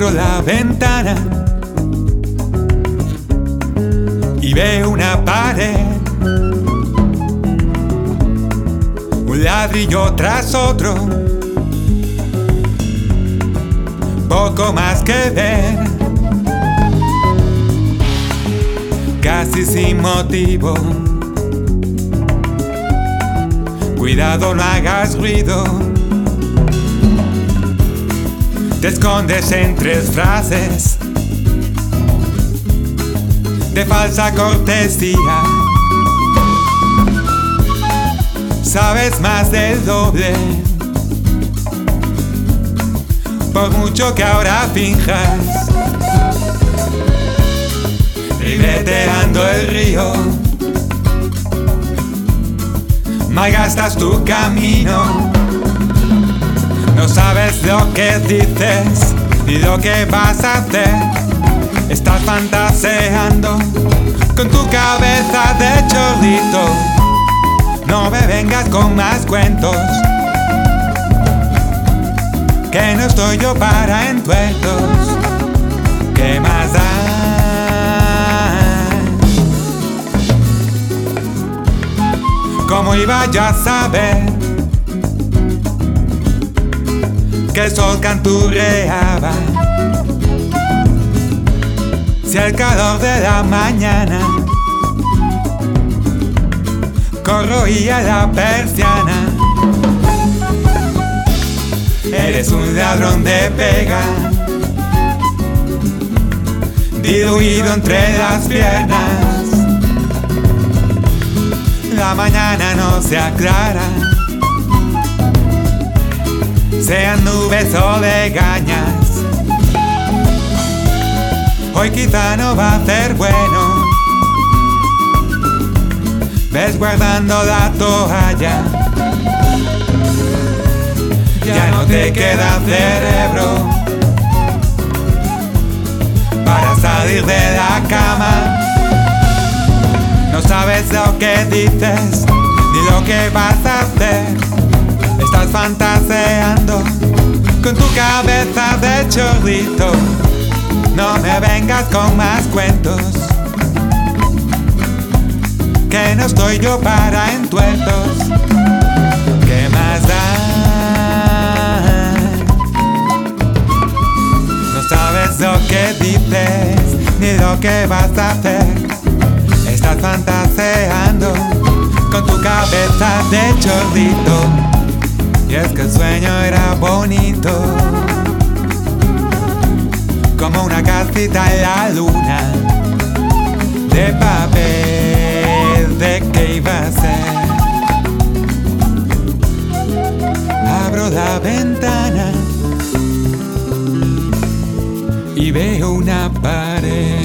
Abro la ventana y veo una pared, un ladrillo tras otro, poco más que ver, casi sin motivo. Cuidado, no hagas ruido. Te escondes entre frases de falsa cortesía. Sabes más del doble, por mucho que ahora finjas. Ribeteando el río, malgastas tu camino. No sabes lo que dices ni lo que vas a hacer. Estás fantaseando con tu cabeza de chorlito. No me vengas con más cuentos, que no estoy yo para entuertos. ¿Qué más da? ¿Cómo iba yo a saber que el sol canturreaba si el calor de la mañana corroía la persiana? Eres un ladrón de pega, diluido entre las piernas. La mañana no se aclara, sean nubes o legañas. Hoy quizá no va a ser bueno. Ves guardando la toalla, ya no te queda cerebro para salir de la cama. No sabes lo que dices ni lo que vas a hacer. Estás fantaseando con tu cabeza de chorrito. No me vengas con más cuentos, que no estoy yo para entuertos. ¿Qué más da? No sabes lo que dices ni lo que vas a hacer. Estás fantaseando con tu cabeza de chorrito. Y es que el sueño era bonito, como una casita en la luna, de papel, ¿de qué iba a ser? Abro la ventana y veo una pared.